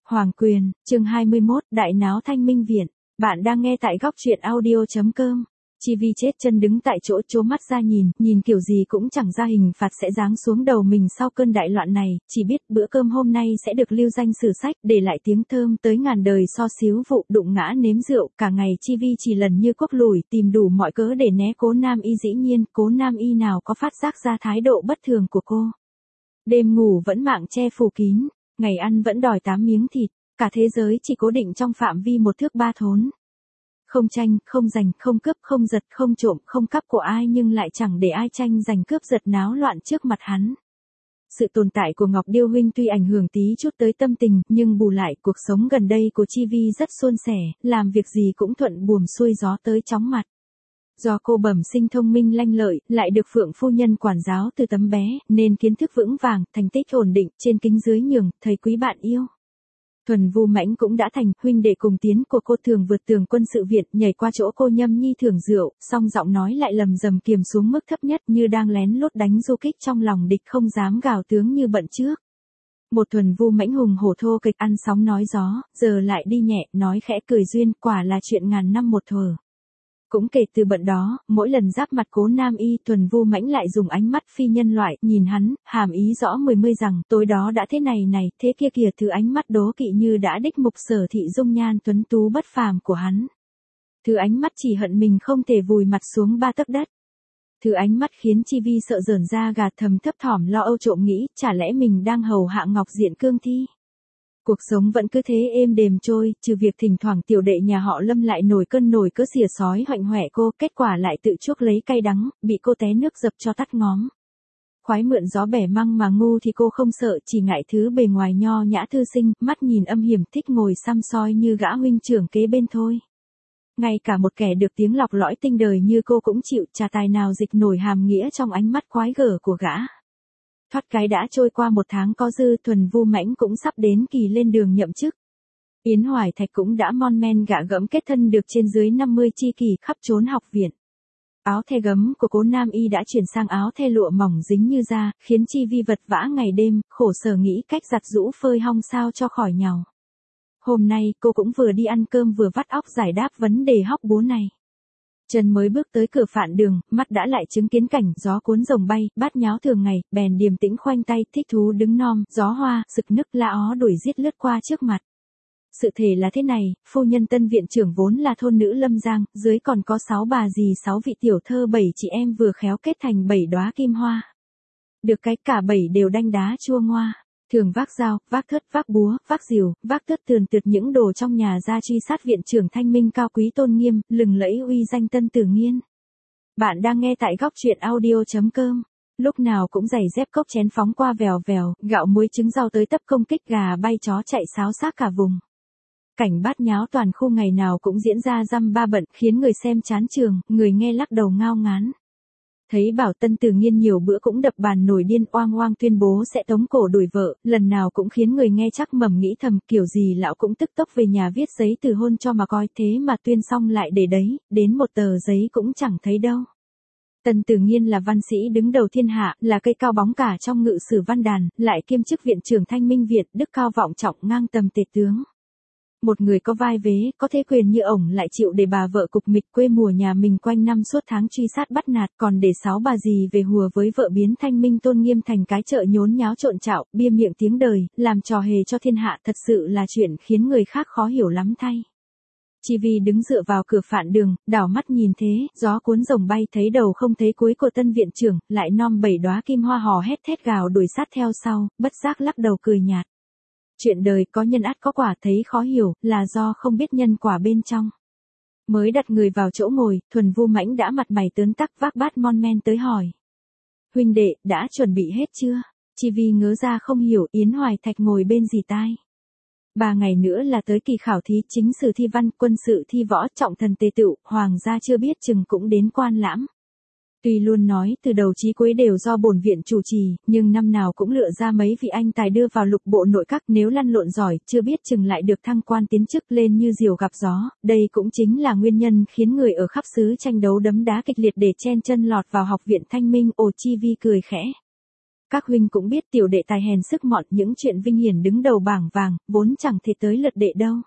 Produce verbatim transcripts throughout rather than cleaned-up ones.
Hoàng Quyền, chương hai mươi mốt, Đại náo Thanh Minh Viện. Bạn đang nghe tại góc truyện audio chấm com. Chi Vi chết chân đứng tại chỗ, trố mắt ra nhìn, nhìn kiểu gì cũng chẳng ra hình phạt sẽ giáng xuống đầu mình sau cơn đại loạn này, chỉ biết bữa cơm hôm nay sẽ được lưu danh sử sách, để lại tiếng thơm tới ngàn đời so xíu vụ đụng ngã nếm rượu. Cả ngày Chi Vi chỉ lần như quốc lủi, tìm đủ mọi cớ để né Cố Nam Y. Dĩ nhiên, Cố Nam Y nào có phát giác ra thái độ bất thường của cô. Đêm ngủ vẫn mạng che phủ kín, ngày ăn vẫn đòi tám miếng thịt, cả thế giới chỉ cố định trong phạm vi một thước ba thốn. Không tranh, không giành, không cướp, không giật, không trộm, không cắp của ai, nhưng lại chẳng để ai tranh giành cướp giật náo loạn trước mặt hắn. Sự tồn tại của Ngọc Điêu huynh tuy ảnh hưởng tí chút tới tâm tình, nhưng bù lại cuộc sống gần đây của Chi Vi rất suôn sẻ, làm việc gì cũng thuận buồm xuôi gió tới chóng mặt. Do cô bẩm sinh thông minh lanh lợi, lại được Phượng phu nhân quản giáo từ tấm bé, nên kiến thức vững vàng, thành tích ổn định, trên kính dưới nhường, thầy quý bạn yêu. Thuần Vu Mãnh cũng đã thành huynh đệ cùng tiến của cô, thường vượt tường quân sự viện, nhảy qua chỗ cô nhâm nhi thưởng rượu, song giọng nói lại lầm rầm kiềm xuống mức thấp nhất, như đang lén lút đánh du kích trong lòng địch, không dám gào tướng như bận trước. Một Thuần Vu Mãnh hùng hổ thô kịch ăn sóng nói gió, giờ lại đi nhẹ, nói khẽ cười duyên, quả là chuyện ngàn năm một thuở. Cũng kể từ bận đó, mỗi lần giáp mặt Cố Nam Y, Thuần Vu Mãnh lại dùng ánh mắt phi nhân loại, nhìn hắn, hàm ý rõ mười mươi rằng, tối đó đã thế này này, thế kia kìa, thứ ánh mắt đố kỵ như đã đích mục Sở thị dung nhan tuấn tú bất phàm của hắn. Thứ ánh mắt chỉ hận mình không thể vùi mặt xuống ba tấc đất. Thứ ánh mắt khiến Chi Vi sợ rợn da gà, thầm thấp thỏm lo âu trộm nghĩ, chả lẽ mình đang hầu hạ Ngọc Diện cương thi. Cuộc sống vẫn cứ thế êm đềm trôi, trừ việc thỉnh thoảng tiểu đệ nhà họ Lâm lại nổi cơn nổi cớ xỉa sói hoạnh hoẹ cô, kết quả lại tự chuốc lấy cay đắng, bị cô té nước dập cho tắt ngóm. Khoái mượn gió bẻ măng mà ngu thì cô không sợ, chỉ ngại thứ bề ngoài nho nhã thư sinh, mắt nhìn âm hiểm, thích ngồi săm soi như gã huynh trưởng kế bên thôi. Ngay cả một kẻ được tiếng lọc lõi tinh đời như cô cũng chịu, chả tài nào dịch nổi hàm nghĩa trong ánh mắt quái gở của gã. Thoát cái đã trôi qua một tháng có dư, Thuần Vu Mãnh cũng sắp đến kỳ lên đường nhậm chức. Yến Hoài Thạch cũng đã mon men gạ gẫm kết thân được trên dưới năm mươi tri kỷ khắp trốn học viện. Áo the gấm của Cố Nam Y đã chuyển sang áo the lụa mỏng dính như da, khiến Chi Vi vật vã ngày đêm, khổ sở nghĩ cách giặt giũ phơi hong sao cho khỏi nhàu. Hôm nay cô cũng vừa đi ăn cơm vừa vắt óc giải đáp vấn đề hóc búa này. Chân mới bước tới cửa phạn đường, mắt đã lại chứng kiến cảnh gió cuốn rồng bay, bát nháo thường ngày, bèn điềm tĩnh khoanh tay, thích thú đứng nom, gió hoa, sực nức la ó đuổi giết lướt qua trước mặt. Sự thể là thế này, phu nhân Tân viện trưởng vốn là thôn nữ Lâm Giang, dưới còn có sáu bà dì sáu vị tiểu thơ bảy chị em vừa khéo kết thành bảy đóa kim hoa. Được cái cả bảy đều đanh đá chua ngoa. Thường vác dao, vác thớt, vác búa, vác rìu, vác tớt tườn tượt những đồ trong nhà ra truy sát viện trưởng Thanh Minh cao quý tôn nghiêm, lừng lẫy uy danh Tân Tử Nghiên. Bạn đang nghe tại góc truyện audio chấm com. Lúc nào cũng giày dép cốc chén phóng qua vèo vèo, gạo muối trứng rau tới tấp công kích, gà bay chó chạy xáo xác cả vùng. Cảnh bát nháo toàn khu ngày nào cũng diễn ra dăm ba bận, khiến người xem chán trường, người nghe lắc đầu ngao ngán. Thấy bảo Tân Tử Nghiên nhiều bữa cũng đập bàn nổi điên, oang oang tuyên bố sẽ tống cổ đuổi vợ, lần nào cũng khiến người nghe chắc mầm nghĩ thầm, kiểu gì lão cũng tức tốc về nhà viết giấy từ hôn cho mà coi, thế mà tuyên xong lại để đấy, đến một tờ giấy cũng chẳng thấy đâu. Tân Tử Nghiên là văn sĩ đứng đầu thiên hạ, là cây cao bóng cả trong ngự sử văn đàn, lại kiêm chức viện trưởng Thanh Minh Viện, đức cao vọng trọng ngang tầm tể tướng. Một người có vai vế, có thế quyền như ổng lại chịu để bà vợ cục mịch quê mùa nhà mình quanh năm suốt tháng truy sát bắt nạt, còn để sáu bà dì về hùa với vợ biến Thanh Minh tôn nghiêm thành cái chợ nhốn nháo trộn trạo, bia miệng tiếng đời, làm trò hề cho thiên hạ, thật sự là chuyện khiến người khác khó hiểu lắm thay. Chi Vi đứng dựa vào cửa phạn đường, đảo mắt nhìn thế, gió cuốn rồng bay, thấy đầu không thấy cuối của Tân viện trưởng, lại nom bảy đóa kim hoa hò hét thét gào đuổi sát theo sau, bất giác lắc đầu cười nhạt. Chuyện đời có nhân ắt có quả, thấy khó hiểu, là do không biết nhân quả bên trong. Mới đặt người vào chỗ ngồi, Thuần Vu Mãnh đã mặt mày tớn tắc vác bát mon men tới hỏi. Huynh đệ, đã chuẩn bị hết chưa? Chi Vi ngớ ra không hiểu, Yến Hoài Thạch ngồi bên dì tai. Ba ngày nữa là tới kỳ khảo thí, chính sử thi văn, quân sự thi võ, trọng thần tề tựu, hoàng gia chưa biết chừng cũng đến quan lãm. Tuy luôn nói từ đầu chí cuối đều do bổn viện chủ trì, nhưng năm nào cũng lựa ra mấy vị anh tài đưa vào lục bộ nội các, nếu lăn lộn giỏi, chưa biết chừng lại được thăng quan tiến chức lên như diều gặp gió, đây cũng chính là nguyên nhân khiến người ở khắp xứ tranh đấu đấm đá kịch liệt để chen chân lọt vào học viện Thanh Minh. Ồ, Chi Vi cười khẽ. Các huynh cũng biết tiểu đệ tài hèn sức mọn, những chuyện vinh hiển đứng đầu bảng vàng, vốn chẳng thể tới lượt đệ đâu.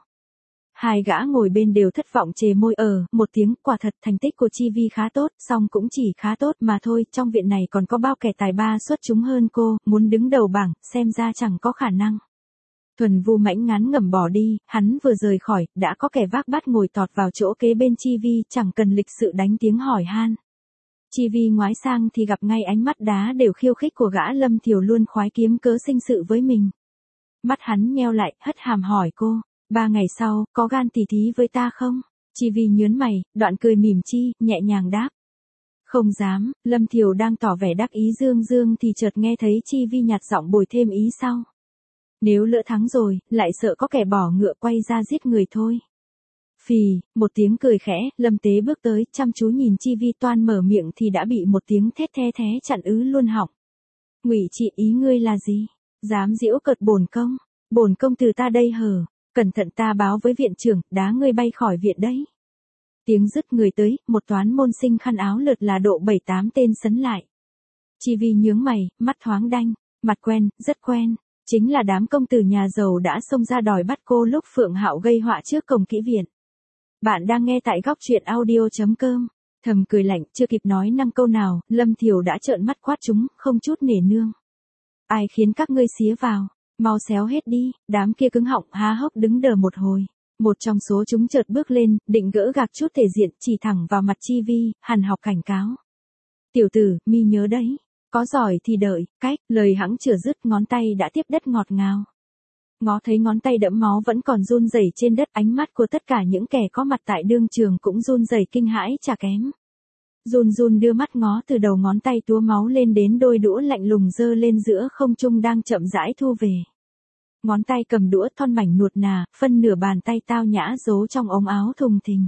Hai gã ngồi bên đều thất vọng chề môi ở một tiếng, quả thật thành tích của Chi Vi khá tốt, song cũng chỉ khá tốt mà thôi, trong viện này còn có bao kẻ tài ba xuất chúng hơn cô, muốn đứng đầu bảng, xem ra chẳng có khả năng. Thuần Vu Mãnh ngán ngẩm bỏ đi, hắn vừa rời khỏi, đã có kẻ vác bát ngồi tọt vào chỗ kế bên Chi Vi, chẳng cần lịch sự đánh tiếng hỏi han. Chi Vi ngoái sang thì gặp ngay ánh mắt đá đều khiêu khích của gã Lâm Thiều luôn khoái kiếm cớ sinh sự với mình. Mắt hắn nheo lại, hất hàm hỏi cô, ba ngày sau, có gan tỉ thí với ta không? Chi Vi nhớn mày, đoạn cười mỉm chi, nhẹ nhàng đáp. Không dám. Lâm Thiều đang tỏ vẻ đắc ý dương dương thì chợt nghe thấy Chi Vi nhạt giọng bồi thêm ý sau. Nếu lỡ thắng rồi, lại sợ có kẻ bỏ ngựa quay ra giết người thôi. Phì, một tiếng cười khẽ, Lâm Tế bước tới, chăm chú nhìn Chi Vi, toan mở miệng thì đã bị một tiếng thét the thé chặn ứ luôn họng. Ngụy Trị, ý ngươi là gì? Dám giễu cợt bổn công? Bổn công từ ta đây hở, cẩn thận ta báo với viện trưởng, đá ngươi bay khỏi viện đấy. Tiếng dứt người tới, một toán môn sinh khăn áo lượt là độ bảy tám tên sấn lại. Chi Vi nhướng mày, mắt thoáng đanh, mặt quen, rất quen. Chính là đám công tử nhà giàu đã xông ra đòi bắt cô lúc Phượng Hạo gây họa trước cổng kỹ viện. Bạn đang nghe tại góc truyện audio chấm com. Thầm cười lạnh, chưa kịp nói năng câu nào, Lâm Thiều đã trợn mắt quát chúng, không chút nể nương. Ai khiến các ngươi xía vào, mau xéo hết đi. Đám kia cứng họng há hốc đứng đờ một hồi. Một trong số chúng chợt bước lên, định gỡ gạc chút thể diện, chỉ thẳng vào mặt Chi Vi, hằn học cảnh cáo. Tiểu tử, mi nhớ đấy. Có giỏi thì đợi, cách, lời hẵng chưa dứt, ngón tay đã tiếp đất ngọt ngào. Ngó thấy ngón tay đẫm máu vẫn còn run rẩy trên đất, ánh mắt của tất cả những kẻ có mặt tại đương trường cũng run rẩy kinh hãi chả kém. Run run đưa mắt ngó từ đầu ngón tay túa máu lên đến đôi đũa lạnh lùng giơ lên giữa không trung đang chậm rãi thu về. Ngón tay cầm đũa thon mảnh nuột nà, phân nửa bàn tay tao nhã giấu trong ống áo thùng thình.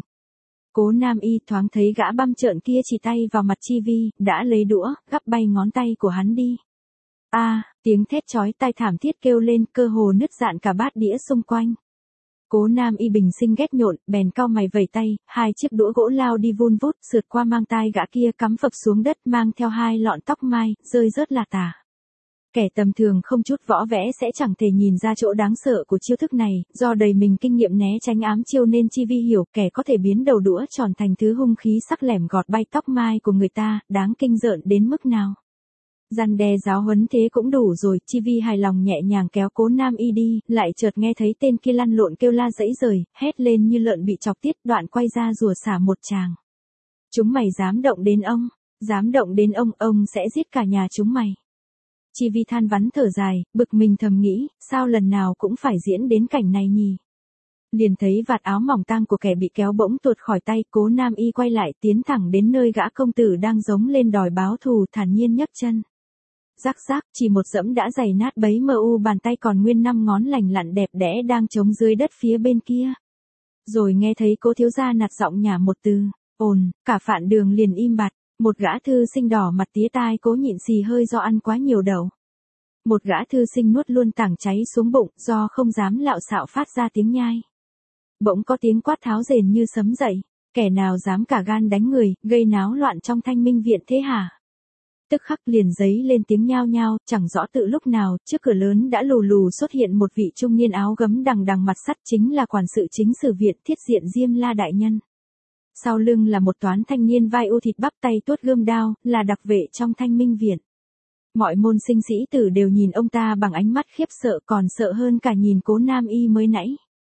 Cố Nam Y thoáng thấy gã băm trợn kia chỉ tay vào mặt Chi Vi, đã lấy đũa, gắp bay ngón tay của hắn đi. A, à, tiếng thét chói tai thảm thiết kêu lên, cơ hồ nứt rạn cả bát đĩa xung quanh. Cố Nam Y bình sinh ghét nhộn, bèn cau mày vẩy tay, hai chiếc đũa gỗ lao đi vun vút, sượt qua mang tai gã kia cắm phập xuống đất, mang theo hai lọn tóc mai, rơi rớt là tả. Kẻ tầm thường không chút võ vẽ sẽ chẳng thể nhìn ra chỗ đáng sợ của chiêu thức này, do đầy mình kinh nghiệm né tránh ám chiêu nên Chi Vi hiểu kẻ có thể biến đầu đũa tròn thành thứ hung khí sắc lẻm gọt bay tóc mai của người ta, đáng kinh rợn đến mức nào. Răn đe giáo huấn thế cũng đủ rồi, Chi Vi hài lòng nhẹ nhàng kéo Cố Nam Y đi, lại chợt nghe thấy tên kia lăn lộn kêu la dãy rời, hét lên như lợn bị chọc tiết, đoạn quay ra rủa xả một tràng. Chúng mày dám động đến ông, dám động đến ông, ông sẽ giết cả nhà chúng mày. Chi Vi than vắn thở dài, bực mình thầm nghĩ, sao lần nào cũng phải diễn đến cảnh này nhỉ? Liền thấy vạt áo mỏng tang của kẻ bị kéo bỗng tuột khỏi tay, Cố Nam Y quay lại tiến thẳng đến nơi gã công tử đang giống lên đòi báo thù, thản nhiên nhấc chân. Rắc rắc, chỉ một dẫm đã giày nát bấy mờ u bàn tay còn nguyên năm ngón lành lặn đẹp đẽ đang trống dưới đất phía bên kia. Rồi nghe thấy Cố thiếu gia nạt giọng nhả một từ, ồn, cả phạn đường liền im bặt. Một gã thư sinh đỏ mặt tía tai cố nhịn xì hơi do ăn quá nhiều đậu. Một gã thư sinh nuốt luôn tảng cháy xuống bụng do không dám lạo xạo phát ra tiếng nhai. Bỗng có tiếng quát tháo rền như sấm dậy, kẻ nào dám cả gan đánh người, gây náo loạn trong Thanh Minh viện thế hả? Tức khắc liền giấy lên tiếng nhao nhao, chẳng rõ tự lúc nào, trước cửa lớn đã lù lù xuất hiện một vị trung niên áo gấm đằng đằng mặt sắt, chính là quản sự chính sử viện Thiết Diện Diêm La đại nhân. Sau lưng là một toán thanh niên vai u thịt bắp tay tuốt gươm đao, là đặc vệ trong Thanh Minh viện. Mọi môn sinh sĩ tử đều nhìn ông ta bằng ánh mắt khiếp sợ, còn sợ hơn cả nhìn Cố Nam Y mới nãy.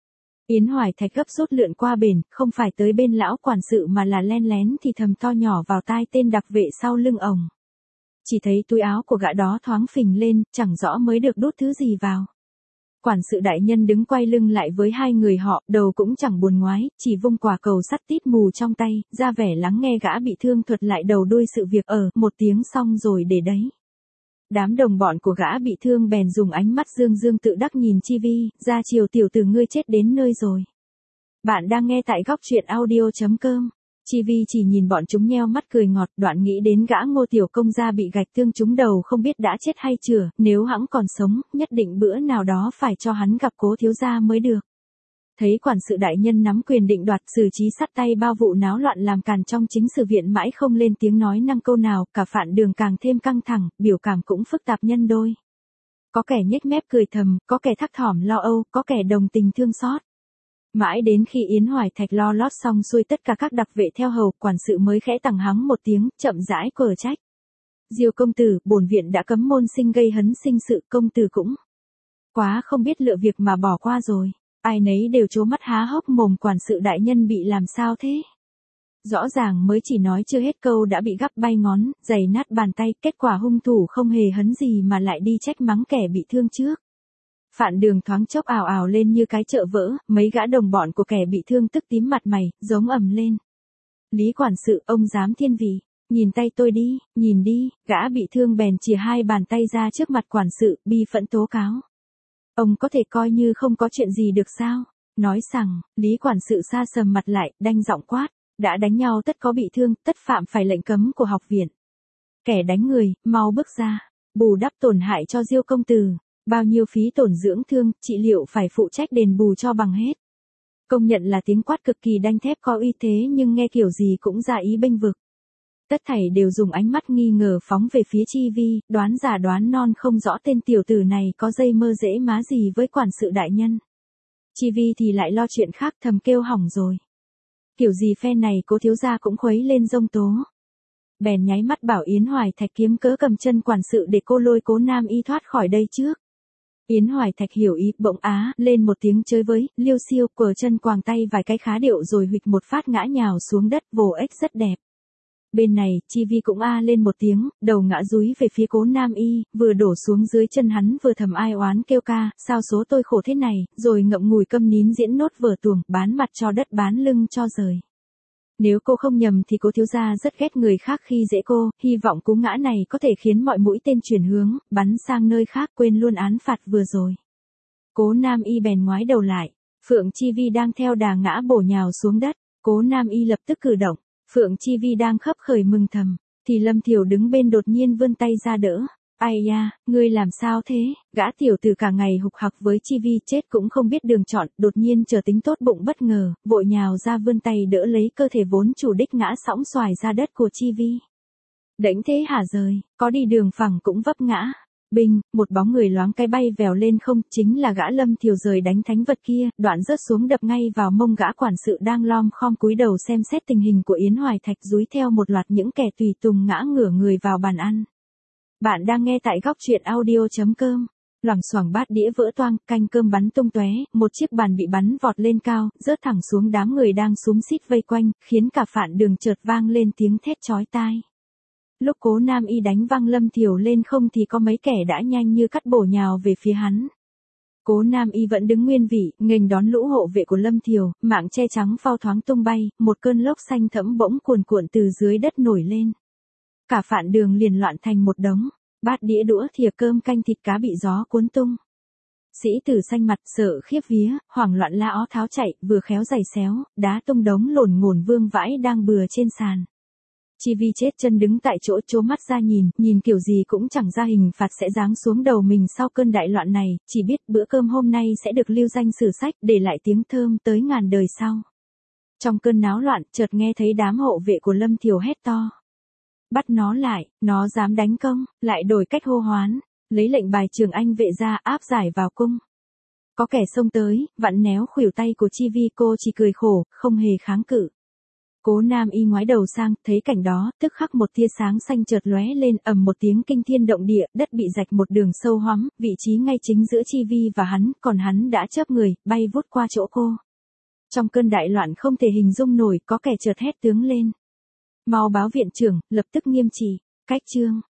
Yến Hoài Thạch gấp rút lượn qua bền, không phải tới bên lão quản sự mà là len lén thì thầm to nhỏ vào tai tên đặc vệ sau lưng ổng. Chỉ thấy túi áo của gã đó thoáng phình lên, chẳng rõ mới được đút thứ gì vào. Quản sự đại nhân đứng quay lưng lại với hai người họ, đầu cũng chẳng buồn ngoái, chỉ vung quả cầu sắt tít mù trong tay, ra vẻ lắng nghe gã bị thương thuật lại đầu đuôi sự việc ở, một tiếng xong rồi để đấy. Đám đồng bọn của gã bị thương bèn dùng ánh mắt dương dương tự đắc nhìn Chi Vi, ra chiều tiểu tử ngươi chết đến nơi rồi. Bạn đang nghe tại góc truyện audio chấm com. Chi Vi chỉ nhìn bọn chúng nheo mắt cười ngọt, đoạn nghĩ đến gã Ngô tiểu công gia bị gạch thương trúng đầu không biết đã chết hay chưa, nếu hẵng còn sống, nhất định bữa nào đó phải cho hắn gặp Cố thiếu gia mới được. Thấy quản sự đại nhân nắm quyền định đoạt xử trí sát tay bao vụ náo loạn làm càn trong chính sự viện mãi không lên tiếng nói năng câu nào, cả Phạn Đường càng thêm căng thẳng, biểu cảm cũng phức tạp nhân đôi. Có kẻ nhếch mép cười thầm, có kẻ thắc thỏm lo âu, có kẻ đồng tình thương xót. Mãi đến khi Yến Hoài Thạch lo lót xong xuôi tất cả các đặc vệ theo hầu, quản sự mới khẽ tằng hắng một tiếng, chậm rãi cờ trách. Diêu công tử, bổn viện đã cấm môn sinh gây hấn sinh sự, công tử cũng quá không biết lựa việc mà bỏ qua rồi. Ai nấy đều trố mắt há hốc mồm, quản sự đại nhân bị làm sao thế? Rõ ràng mới chỉ nói chưa hết câu đã bị gắp bay ngón, giày nát bàn tay, kết quả hung thủ không hề hấn gì mà lại đi trách mắng kẻ bị thương trước. Phạn Đường thoáng chốc ào ào lên như cái chợ vỡ, mấy gã đồng bọn của kẻ bị thương tức tím mặt mày, giống ầm lên. Lý quản sự, ông dám thiên vị, nhìn tay tôi đi, nhìn đi, gã bị thương bèn chìa hai bàn tay ra trước mặt quản sự, bi phẫn tố cáo. Ông có thể coi như không có chuyện gì được sao? Nói rằng, Lý quản sự sa sầm mặt lại, đanh giọng quát, đã đánh nhau tất có bị thương, tất phạm phải lệnh cấm của học viện. Kẻ đánh người, mau bước ra, bù đắp tổn hại cho Diêu công tử, bao nhiêu phí tổn dưỡng thương, trị liệu phải phụ trách đền bù cho bằng hết. Công nhận là tiếng quát cực kỳ đanh thép có uy thế nhưng nghe kiểu gì cũng ra ý bênh vực. Tất thảy đều dùng ánh mắt nghi ngờ phóng về phía Chi Vi, đoán giả đoán non không rõ tên tiểu tử này có dây mơ dễ má gì với quản sự đại nhân. Chi Vi thì lại lo chuyện khác thầm kêu hỏng rồi. Kiểu gì phe này Cố thiếu gia cũng khuấy lên dông tố. Bèn nháy mắt bảo Yến Hoài Thạch kiếm cớ cầm chân quản sự để cô lôi Cố Nam Y thoát khỏi đây trước. Yến Hoài Thạch hiểu ý, bỗng á lên một tiếng chơi với, liêu xiêu, quờ chân quàng tay vài cái khá điệu rồi huỵch một phát ngã nhào xuống đất, vồ ếch rất đẹp. Bên này, Chi Vi cũng a lên một tiếng, đầu ngã dúi về phía Cố Nam Y, vừa đổ xuống dưới chân hắn vừa thầm ai oán kêu ca, sao số tôi khổ thế này, rồi ngậm ngùi câm nín diễn nốt vở tuồng, bán mặt cho đất bán lưng cho rời. Nếu cô không nhầm thì Cố thiếu gia rất ghét người khác khi dễ cô, hy vọng cú ngã này có thể khiến mọi mũi tên chuyển hướng, bắn sang nơi khác quên luôn án phạt vừa rồi. Cố Nam Y bèn ngoái đầu lại, Phượng Chi Vi đang theo đà ngã bổ nhào xuống đất, Cố Nam Y lập tức cử động. Phượng Chi Vi đang khấp khởi mừng thầm, thì Lâm Thiểu đứng bên đột nhiên vươn tay ra đỡ. Ai da, ngươi làm sao thế? Gã tiểu tử cả ngày hục hặc với Chi Vi chết cũng không biết đường chọn, đột nhiên chờ tính tốt bụng bất ngờ, vội nhào ra vươn tay đỡ lấy cơ thể vốn chủ đích ngã sõng xoài ra đất của Chi Vi. Đễnh thế hả rời, có đi đường phẳng cũng vấp ngã. Bình, một bóng người loáng cái bay vèo lên không, chính là gã Lâm Thiểu rời đánh thánh vật kia, đoạn rớt xuống đập ngay vào mông gã quản sự đang lom khom cúi đầu xem xét tình hình của Yến Hoài Thạch, dúi theo một loạt những kẻ tùy tùng ngã ngửa người vào bàn ăn. Bạn đang nghe tại góc truyện audio chấm com. Loảng xoảng bát đĩa vỡ toang, canh cơm bắn tung tóe, một chiếc bàn bị bắn vọt lên cao, rớt thẳng xuống đám người đang xúm xít vây quanh, khiến cả Phạn Đường chợt vang lên tiếng thét chói tai. Lúc Cố Nam Y đánh văng Lâm Thiểu lên không thì có mấy kẻ đã nhanh như cắt bổ nhào về phía hắn. Cố Nam Y vẫn đứng nguyên vị, nghênh đón lũ hộ vệ của Lâm Thiểu, mạng che trắng phao thoáng tung bay, một cơn lốc xanh thẫm bỗng cuồn cuộn từ dưới đất nổi lên. Cả Phạn Đường liền loạn thành một đống, bát đĩa đũa thìa cơm canh thịt cá bị gió cuốn tung. Sĩ tử xanh mặt sợ khiếp vía, hoảng loạn la ó tháo chạy, vừa khéo giày xéo, đá tung đống lổn ngổn vương vãi đang bừa trên sàn. Chi Vi chết chân đứng tại chỗ trố mắt ra nhìn, nhìn kiểu gì cũng chẳng ra hình phạt sẽ giáng xuống đầu mình sau cơn đại loạn này, chỉ biết bữa cơm hôm nay sẽ được lưu danh sử sách, để lại tiếng thơm tới ngàn đời sau. Trong cơn náo loạn, chợt nghe thấy đám hộ vệ của Lâm Thiểu hét to. Bắt nó lại, nó dám đánh công, lại đổi cách hô hoán, lấy lệnh bài Trường Anh vệ ra áp giải vào cung. Có kẻ xông tới, vặn néo khuỷu tay của Chi Vi, cô chỉ cười khổ, không hề kháng cự. Cố Nam Y ngoái đầu sang, thấy cảnh đó, tức khắc một tia sáng xanh chợt lóe lên, ầm một tiếng kinh thiên động địa, đất bị rạch một đường sâu hoắm, vị trí ngay chính giữa Chi Vi và hắn, còn hắn đã chớp người, bay vút qua chỗ cô. Trong cơn đại loạn không thể hình dung nổi, có kẻ chợt hét tướng lên. Mau báo viện trưởng, lập tức nghiêm trị, cách chương.